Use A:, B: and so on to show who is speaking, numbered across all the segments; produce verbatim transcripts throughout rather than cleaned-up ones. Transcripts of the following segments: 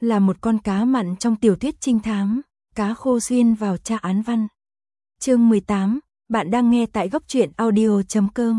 A: là một con cá mặn trong tiểu thuyết trinh thám, cá khô xuyên vào tra án văn. Chương mười tám, bạn đang nghe tại góc truyện audio chấm com.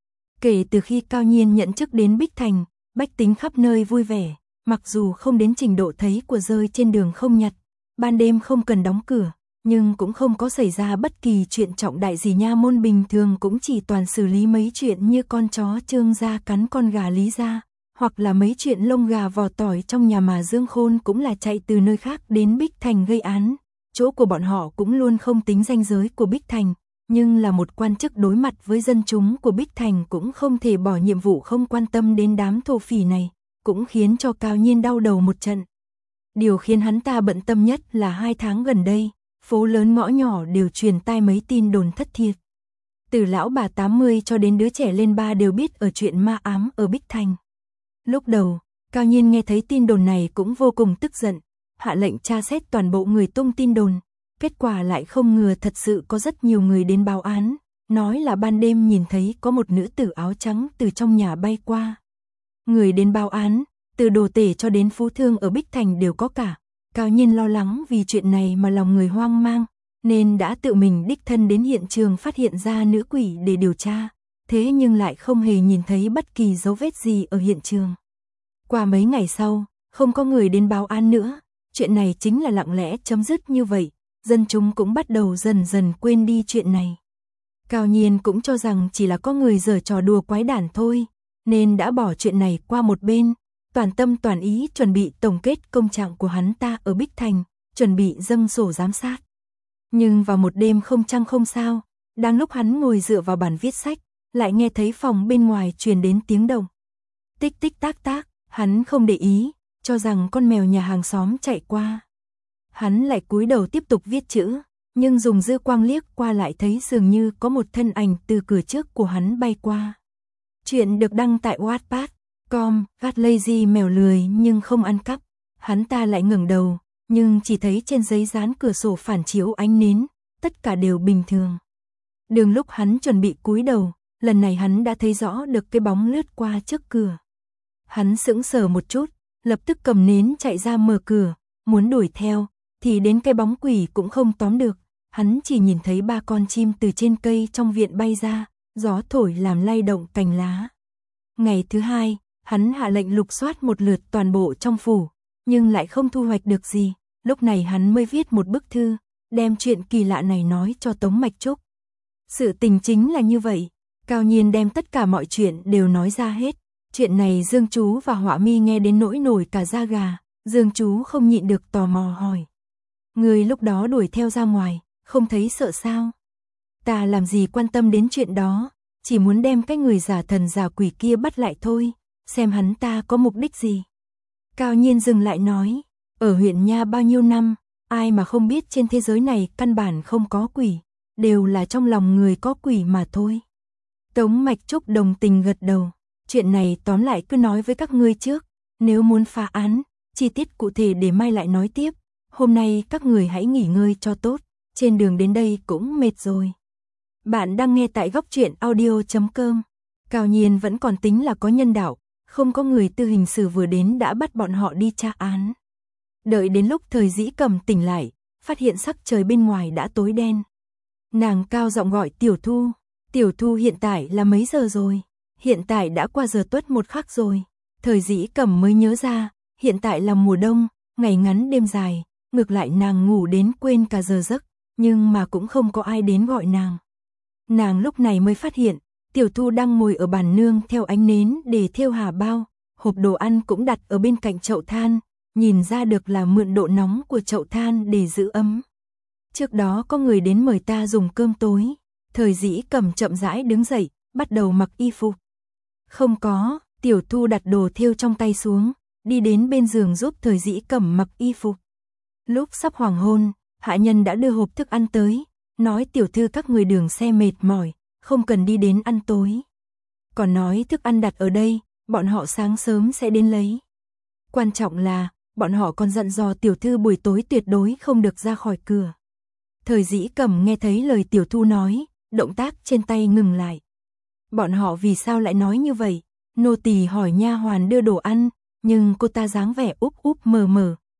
A: Kể từ khi Cao Nhiên nhận chức đến Bích Thành, bách tính khắp nơi vui vẻ, mặc dù không đến trình độ thấy của rơi trên đường không nhặt, ban đêm không cần đóng cửa, nhưng cũng không có xảy ra bất kỳ chuyện trọng đại gì. Nha môn bình thường cũng chỉ toàn xử lý mấy chuyện như con chó Trương gia cắn con gà Lý gia, hoặc là mấy chuyện lông gà vò tỏi trong nhà, mà Dương Khôn cũng là chạy từ nơi khác đến Bích Thành gây án. Chỗ của bọn họ cũng luôn không tính ranh giới của Bích Thành, nhưng là một quan chức đối mặt với dân chúng của Bích Thành cũng không thể bỏ nhiệm vụ không quan tâm đến đám thổ phỉ này, cũng khiến cho Cao Nhiên đau đầu một trận. Điều khiến hắn ta bận tâm nhất là hai tháng gần đây, phố lớn ngõ nhỏ đều truyền tai mấy tin đồn thất thiệt. Từ lão bà tám mươi cho đến đứa trẻ lên ba đều biết ở chuyện ma ám ở Bích Thành. Lúc đầu, Cao Nhiên nghe thấy tin đồn này cũng vô cùng tức giận, hạ lệnh tra xét toàn bộ người tung tin đồn. Kết quả lại không ngờ thật sự có rất nhiều người đến báo án, nói là ban đêm nhìn thấy có một nữ tử áo trắng từ trong nhà bay qua. Người đến báo án, từ đồ tể cho đến phú thương ở Bích Thành đều có cả. Cao Nhiên lo lắng vì chuyện này mà lòng người hoang mang, nên đã tự mình đích thân đến hiện trường phát hiện ra nữ quỷ để điều tra, thế nhưng lại không hề nhìn thấy bất kỳ dấu vết gì ở hiện trường. Qua mấy ngày sau, không có người đến báo án nữa, chuyện này chính là lặng lẽ chấm dứt như vậy, dân chúng cũng bắt đầu dần dần quên đi chuyện này. Cao Nhiên cũng cho rằng chỉ là có người giở trò đùa quái đản thôi, nên đã bỏ chuyện này qua một bên, toàn tâm toàn ý chuẩn bị tổng kết công trạng của hắn ta ở Bích Thành, chuẩn bị dâng sổ giám sát. Nhưng vào một đêm không trăng không sao, đang lúc hắn ngồi dựa vào bàn viết sách, lại nghe thấy phòng bên ngoài truyền đến tiếng động. Tích tích tác tác, hắn không để ý, cho rằng con mèo nhà hàng xóm chạy qua. Hắn lại cúi đầu tiếp tục viết chữ, nhưng dùng dư quang liếc qua lại thấy dường như có một thân ảnh từ cửa trước của hắn bay qua. Chuyện được đăng tại wattpad chấm com, Gat Lazy mèo lười nhưng không ăn cắp. Hắn ta lại ngẩng đầu, nhưng chỉ thấy trên giấy dán cửa sổ phản chiếu ánh nến, tất cả đều bình thường. Đường lúc hắn chuẩn bị cúi đầu, lần này hắn đã thấy rõ được cái bóng lướt qua trước cửa. Hắn sững sờ một chút, lập tức cầm nến chạy ra mở cửa, muốn đuổi theo, thì đến cái bóng quỷ cũng không tóm được. Hắn chỉ nhìn thấy ba con chim từ trên cây trong viện bay ra, gió thổi làm lay động cành lá. Ngày thứ hai, hắn hạ lệnh lục soát một lượt toàn bộ trong phủ, nhưng lại không thu hoạch được gì. Lúc này hắn mới viết một bức thư, đem chuyện kỳ lạ này nói cho Tống Mạch Trúc. Sự tình chính là như vậy, Cao Nhiên đem tất cả mọi chuyện đều nói ra hết. Chuyện này Dương Chú và Họa Mi nghe đến nỗi nổi cả da gà. Dương Chú không nhịn được tò mò hỏi: người lúc đó đuổi theo ra ngoài, không thấy sợ sao? Ta làm gì quan tâm đến chuyện đó, chỉ muốn đem cái người giả thần giả quỷ kia bắt lại thôi, xem hắn ta có mục đích gì. Cao Nhiên dừng lại nói: ở huyện Nha bao nhiêu năm, ai mà không biết trên thế giới này căn bản không có quỷ, đều là trong lòng người có quỷ mà thôi. Tống Mạch Trúc đồng tình gật đầu: chuyện này tóm lại cứ nói với các ngươi trước, nếu muốn phá án, chi tiết cụ thể để mai lại nói tiếp. Hôm nay các người hãy nghỉ ngơi cho tốt, trên đường đến đây cũng mệt rồi. Bạn đang nghe tại góc truyện audio chấm com. Cao Nhiên vẫn còn tính là có nhân đạo, không có người tư hình sự vừa đến đã bắt bọn họ đi tra án. Đợi đến lúc Thời Dĩ Cầm tỉnh lại, phát hiện sắc trời bên ngoài đã tối đen. Nàng cao giọng gọi Tiểu Thu: Tiểu Thu, hiện tại là mấy giờ rồi? Hiện tại đã qua giờ tuất một khắc rồi. Thời Dĩ Cầm mới nhớ ra, hiện tại là mùa đông, ngày ngắn đêm dài, ngược lại nàng ngủ đến quên cả giờ giấc, nhưng mà cũng không có ai đến gọi nàng. Nàng lúc này mới phát hiện, Tiểu Thu đang ngồi ở bàn nương theo ánh nến để thêu hà bao, hộp đồ ăn cũng đặt ở bên cạnh chậu than, nhìn ra được là mượn độ nóng của chậu than để giữ ấm. Trước đó có người đến mời ta dùng cơm tối. Thời Dĩ Cầm chậm rãi đứng dậy, bắt đầu mặc y phục. Không có. Tiểu Thu đặt đồ thêu trong tay xuống, đi đến bên giường giúp Thời Dĩ Cầm mặc y phục. Lúc sắp hoàng hôn, hạ nhân đã đưa hộp thức ăn tới, nói tiểu thư các người đường xe mệt mỏi, không cần đi đến ăn tối. Còn nói thức ăn đặt ở đây, bọn họ sáng sớm sẽ đến lấy. Quan trọng là, bọn họ còn dặn dò tiểu thư buổi tối tuyệt đối không được ra khỏi cửa. Thời Dĩ Cầm nghe thấy lời Tiểu Thu nói, động tác trên tay ngừng lại. Bọn họ vì sao lại nói như vậy? Nô tỳ hỏi nha hoàn đưa đồ ăn, nhưng cô ta dáng vẻ úp úp mờ mờ,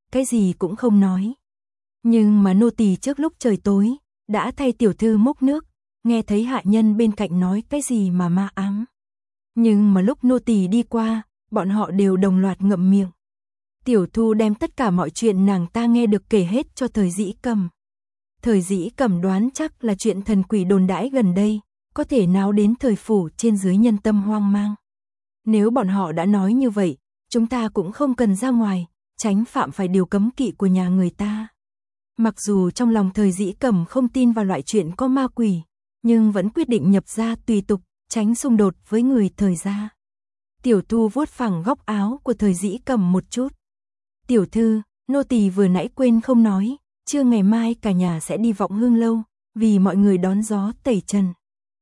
A: cái gì cũng không nói. Nhưng mà nô tỳ trước lúc trời tối, đã thay tiểu thư múc nước, nghe thấy hạ nhân bên cạnh nói cái gì mà ma ám. Nhưng mà lúc nô tỳ đi qua, bọn họ đều đồng loạt ngậm miệng. Tiểu Thu đem tất cả mọi chuyện nàng ta nghe được kể hết cho Thời Dĩ Cầm. Thời Dĩ Cầm đoán chắc là chuyện thần quỷ đồn đãi gần đây, có thể náo đến thời phủ trên dưới nhân tâm hoang mang. Nếu bọn họ đã nói như vậy, chúng ta cũng không cần ra ngoài, tránh phạm phải điều cấm kỵ của nhà người ta. Mặc dù trong lòng Thời Dĩ Cầm không tin vào loại chuyện có ma quỷ, nhưng vẫn quyết định nhập gia tùy tục, tránh xung đột với người Thời gia. Tiểu Thu vuốt phẳng góc áo của Thời Dĩ Cầm một chút. Tiểu thư, nô tỳ vừa nãy quên không nói, trưa ngày mai cả nhà sẽ đi Vọng Hương lâu, vì mọi người đón gió tẩy trần.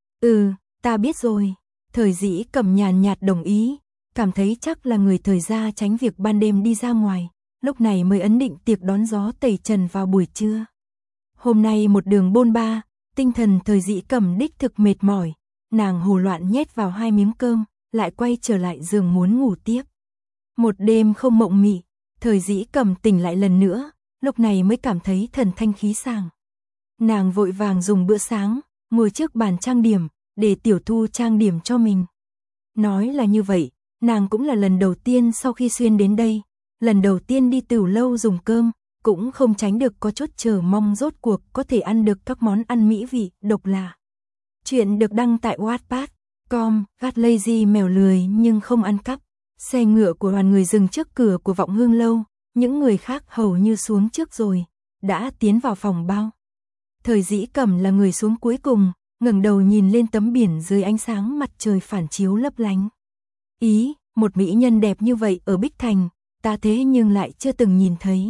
A: Ừ, ta biết rồi. Thời Dĩ Cầm nhàn nhạt đồng ý, cảm thấy chắc là người Thời gia tránh việc ban đêm đi ra ngoài, lúc này mới ấn định tiệc đón gió tẩy trần vào buổi trưa. Hôm nay một đường bôn ba, tinh thần Thời Dĩ Cầm đích thực mệt mỏi, nàng hồ loạn nhét vào hai miếng cơm, lại quay trở lại giường muốn ngủ tiếp. Một đêm không mộng mị, Thời Dĩ Cầm tỉnh lại lần nữa, lúc này mới cảm thấy thần thanh khí sảng. Nàng vội vàng dùng bữa sáng, ngồi trước bàn trang điểm, để Tiểu Thu trang điểm cho mình. Nói là như vậy, nàng cũng là lần đầu tiên sau khi xuyên đến đây, lần đầu tiên đi tửu lâu dùng cơm, cũng không tránh được có chút chờ mong rốt cuộc có thể ăn được các món ăn mỹ vị, độc lạ. Chuyện được đăng tại wattpad chấm com, gắt lazy mèo lười nhưng không ăn cắp. Xe ngựa của đoàn người dừng trước cửa của Vọng Hương lâu, những người khác hầu như xuống trước rồi, đã tiến vào phòng bao. Thời Dĩ Cầm là người xuống cuối cùng, ngẩng đầu nhìn lên tấm biển dưới ánh sáng mặt trời phản chiếu lấp lánh. Ý, một mỹ nhân đẹp như vậy ở Bích Thành, ta thế nhưng lại chưa từng nhìn thấy.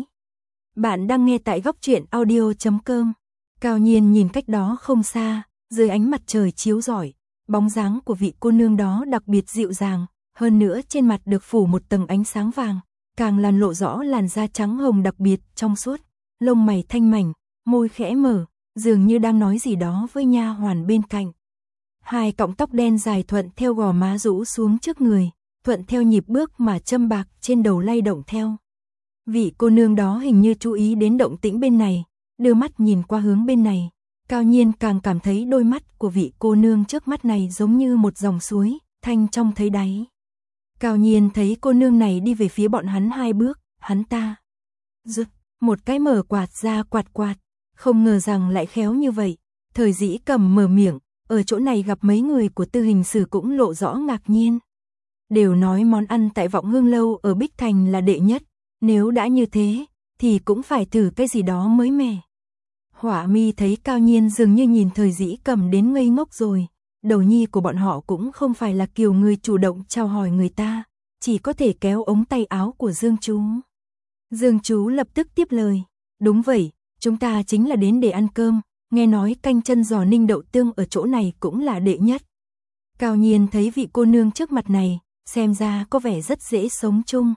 A: Bạn đang nghe tại góc truyện audio chấm com. Cao Nhiên nhìn cách đó không xa, dưới ánh mặt trời chiếu rọi, bóng dáng của vị cô nương đó đặc biệt dịu dàng, hơn nữa trên mặt được phủ một tầng ánh sáng vàng, càng làm lộ rõ làn da trắng hồng đặc biệt trong suốt, lông mày thanh mảnh, môi khẽ mở, dường như đang nói gì đó với nha hoàn bên cạnh. Hai cọng tóc đen dài thuận theo gò má rũ xuống trước người, thuận theo nhịp bước mà châm bạc trên đầu lay động theo. Vị cô nương đó hình như chú ý đến động tĩnh bên này, đưa mắt nhìn qua hướng bên này, Cao Nhiên càng cảm thấy đôi mắt của vị cô nương trước mắt này giống như một dòng suối, thanh trong thấy đáy. Cao Nhiên thấy cô nương này đi về phía bọn hắn hai bước, hắn ta rực một cái mở quạt ra quạt quạt, không ngờ rằng lại khéo như vậy. Thời Dĩ Cầm mở miệng, ở chỗ này gặp mấy người của Tư Hình Sử cũng lộ rõ ngạc nhiên. Đều nói món ăn tại Vọng Hương lâu ở Bích Thành là đệ nhất, nếu đã như thế, thì cũng phải thử cái gì đó mới mẻ. Hỏa Mi thấy Cao Nhiên dường như nhìn Thời Dĩ Cầm đến ngây ngốc rồi, đầu nhi của bọn họ cũng không phải là kiểu người chủ động chào hỏi người ta, chỉ có thể kéo ống tay áo của Dương chú. Dương chú lập tức tiếp lời, đúng vậy, chúng ta chính là đến để ăn cơm, nghe nói canh chân giò ninh đậu tương ở chỗ này cũng là đệ nhất. Cao Nhiên thấy vị cô nương trước mặt này, xem ra có vẻ rất dễ sống chung.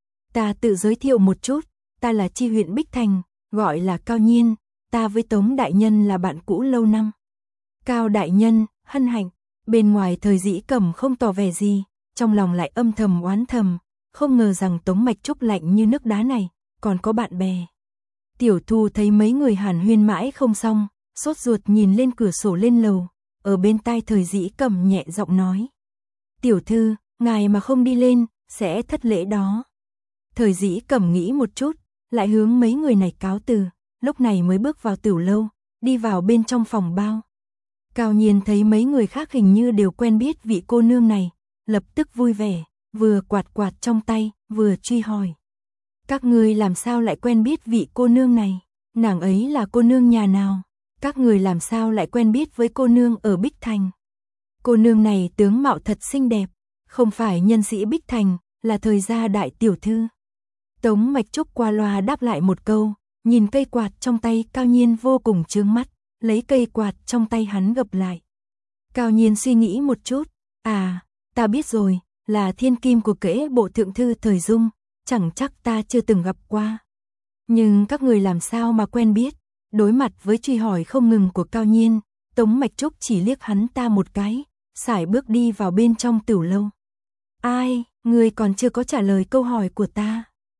A: Ta tự giới thiệu một chút, ta là chi huyện Bích Thành, gọi là Cao Nhiên, ta với Tống đại nhân là bạn cũ lâu năm. Cao đại nhân, hân hạnh. Bên ngoài Thời Dĩ Cầm không tỏ vẻ gì, trong lòng lại âm thầm oán thầm, không ngờ rằng Tống Mạch Trúc lạnh như nước đá này, còn có bạn bè. Tiểu Thu thấy mấy người hàn huyên mãi không xong, sốt ruột nhìn lên cửa sổ lên lầu, ở bên tai Thời Dĩ Cầm nhẹ giọng nói. Tiểu thư, ngài mà không đi lên, sẽ thất lễ đó. Thời Dĩ Cầm nghĩ một chút, lại hướng mấy người này cáo từ, lúc này mới bước vào tửu lâu, đi vào bên trong phòng bao. Cao Nhiên thấy mấy người khác hình như đều quen biết vị cô nương này, lập tức vui vẻ, vừa quạt quạt trong tay, vừa truy hỏi. Các ngươi làm sao lại quen biết vị cô nương này? Nàng ấy là cô nương nhà nào? Các người làm sao lại quen biết với cô nương ở Bích Thành? Cô nương này tướng mạo thật xinh đẹp, không phải nhân sĩ Bích Thành, là Thời gia đại tiểu thư. Tống Mạch Trúc qua loa đáp lại một câu, nhìn cây quạt trong tay Cao Nhiên vô cùng chướng mắt, lấy cây quạt trong tay hắn gập lại. Cao Nhiên suy nghĩ một chút, à, ta biết rồi, là thiên kim của Kễ bộ thượng thư Thời Dung, chẳng chắc ta chưa từng gặp qua. Nhưng các người làm sao mà quen biết? Đối mặt với truy hỏi không ngừng của Cao Nhiên, Tống Mạch Trúc chỉ liếc hắn ta một cái, sải bước đi vào bên trong tửu lâu. Ai, người còn chưa có trả lời câu hỏi của ta.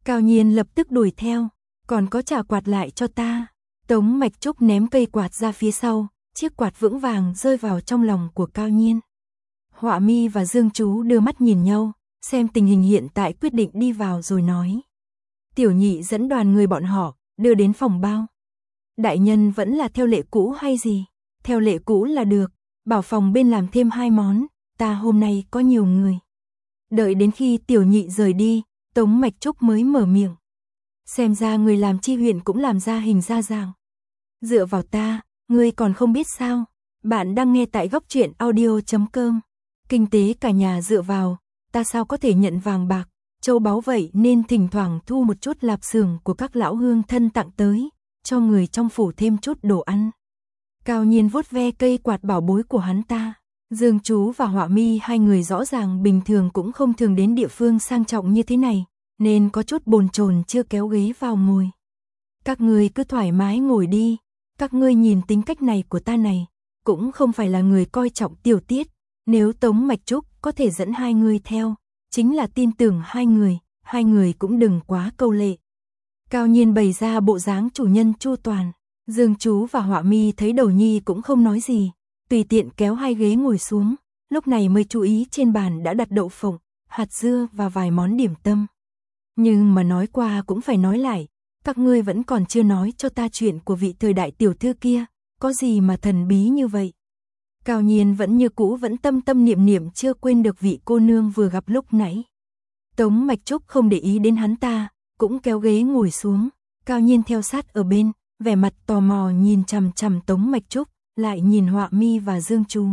A: Cao Nhiên lập tức đuổi theo, còn có trả quạt lại cho ta. Tống Mạch Trúc ném cây quạt ra phía sau, chiếc quạt vững vàng rơi vào trong lòng của Cao Nhiên. Họa Mi và Dương Chú đưa mắt nhìn nhau, xem tình hình hiện tại quyết định đi vào rồi nói. Tiểu Nhị dẫn đoàn người bọn họ, đưa đến phòng bao. Đại nhân vẫn là theo lệ cũ hay gì? Theo lệ cũ là được, bảo phòng bên làm thêm hai món, ta hôm nay có nhiều người. Đợi đến khi Tiểu Nhị rời đi, Tống Mạch Trúc mới mở miệng. Xem ra người làm chi huyện cũng làm ra hình ra dạng. Dựa vào ta, ngươi còn không biết sao? Bạn đang nghe tại góc truyện audio chấm com. Kinh tế cả nhà dựa vào, ta sao có thể nhận vàng bạc, châu báu vậy nên thỉnh thoảng thu một chút lạp xưởng của các lão hương thân tặng tới, cho người trong phủ thêm chút đồ ăn. Cao Nhiên vuốt ve cây quạt bảo bối của hắn ta. Dương Chú và Họa Mi hai người rõ ràng bình thường cũng không thường đến địa phương sang trọng như thế này, nên có chút bồn chồn chưa kéo ghế vào ngồi. Các ngươi cứ thoải mái ngồi đi, các ngươi nhìn tính cách này của ta này, cũng không phải là người coi trọng tiểu tiết, nếu Tống Mạch Trúc có thể dẫn hai người theo, chính là tin tưởng hai người, hai người cũng đừng quá câu lệ. Cao Nhiên bày ra bộ dáng chủ nhân chu toàn, Dương Chú và Họa Mi thấy Đầu Nhi cũng không nói gì, tùy tiện kéo hai ghế ngồi xuống, lúc này mới chú ý trên bàn đã đặt đậu phộng, hạt dưa và vài món điểm tâm. Nhưng mà nói qua cũng phải nói lại, các ngươi vẫn còn chưa nói cho ta chuyện của vị thời đại tiểu thư kia, có gì mà thần bí như vậy? Cao Nhiên vẫn như cũ vẫn tâm tâm niệm niệm chưa quên được vị cô nương vừa gặp lúc nãy. Tống Mạch Trúc không để ý đến hắn ta, cũng kéo ghế ngồi xuống, Cao Nhiên theo sát ở bên, vẻ mặt tò mò nhìn chằm chằm Tống Mạch Trúc, lại nhìn Họa Mi và Dương Chú.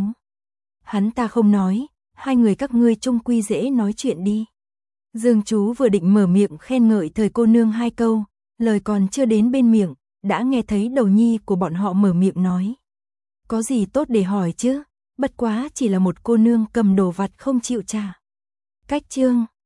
A: Hắn ta không nói, hai người các ngươi chung quy dễ nói chuyện đi. Dương Chú vừa định mở miệng khen ngợi thời cô nương hai câu, lời còn chưa đến bên miệng, đã nghe thấy Đầu Nhi của bọn họ mở miệng nói. Có gì tốt để hỏi chứ, bất quá chỉ là một cô nương cầm đồ vặt không chịu trả. Cách chương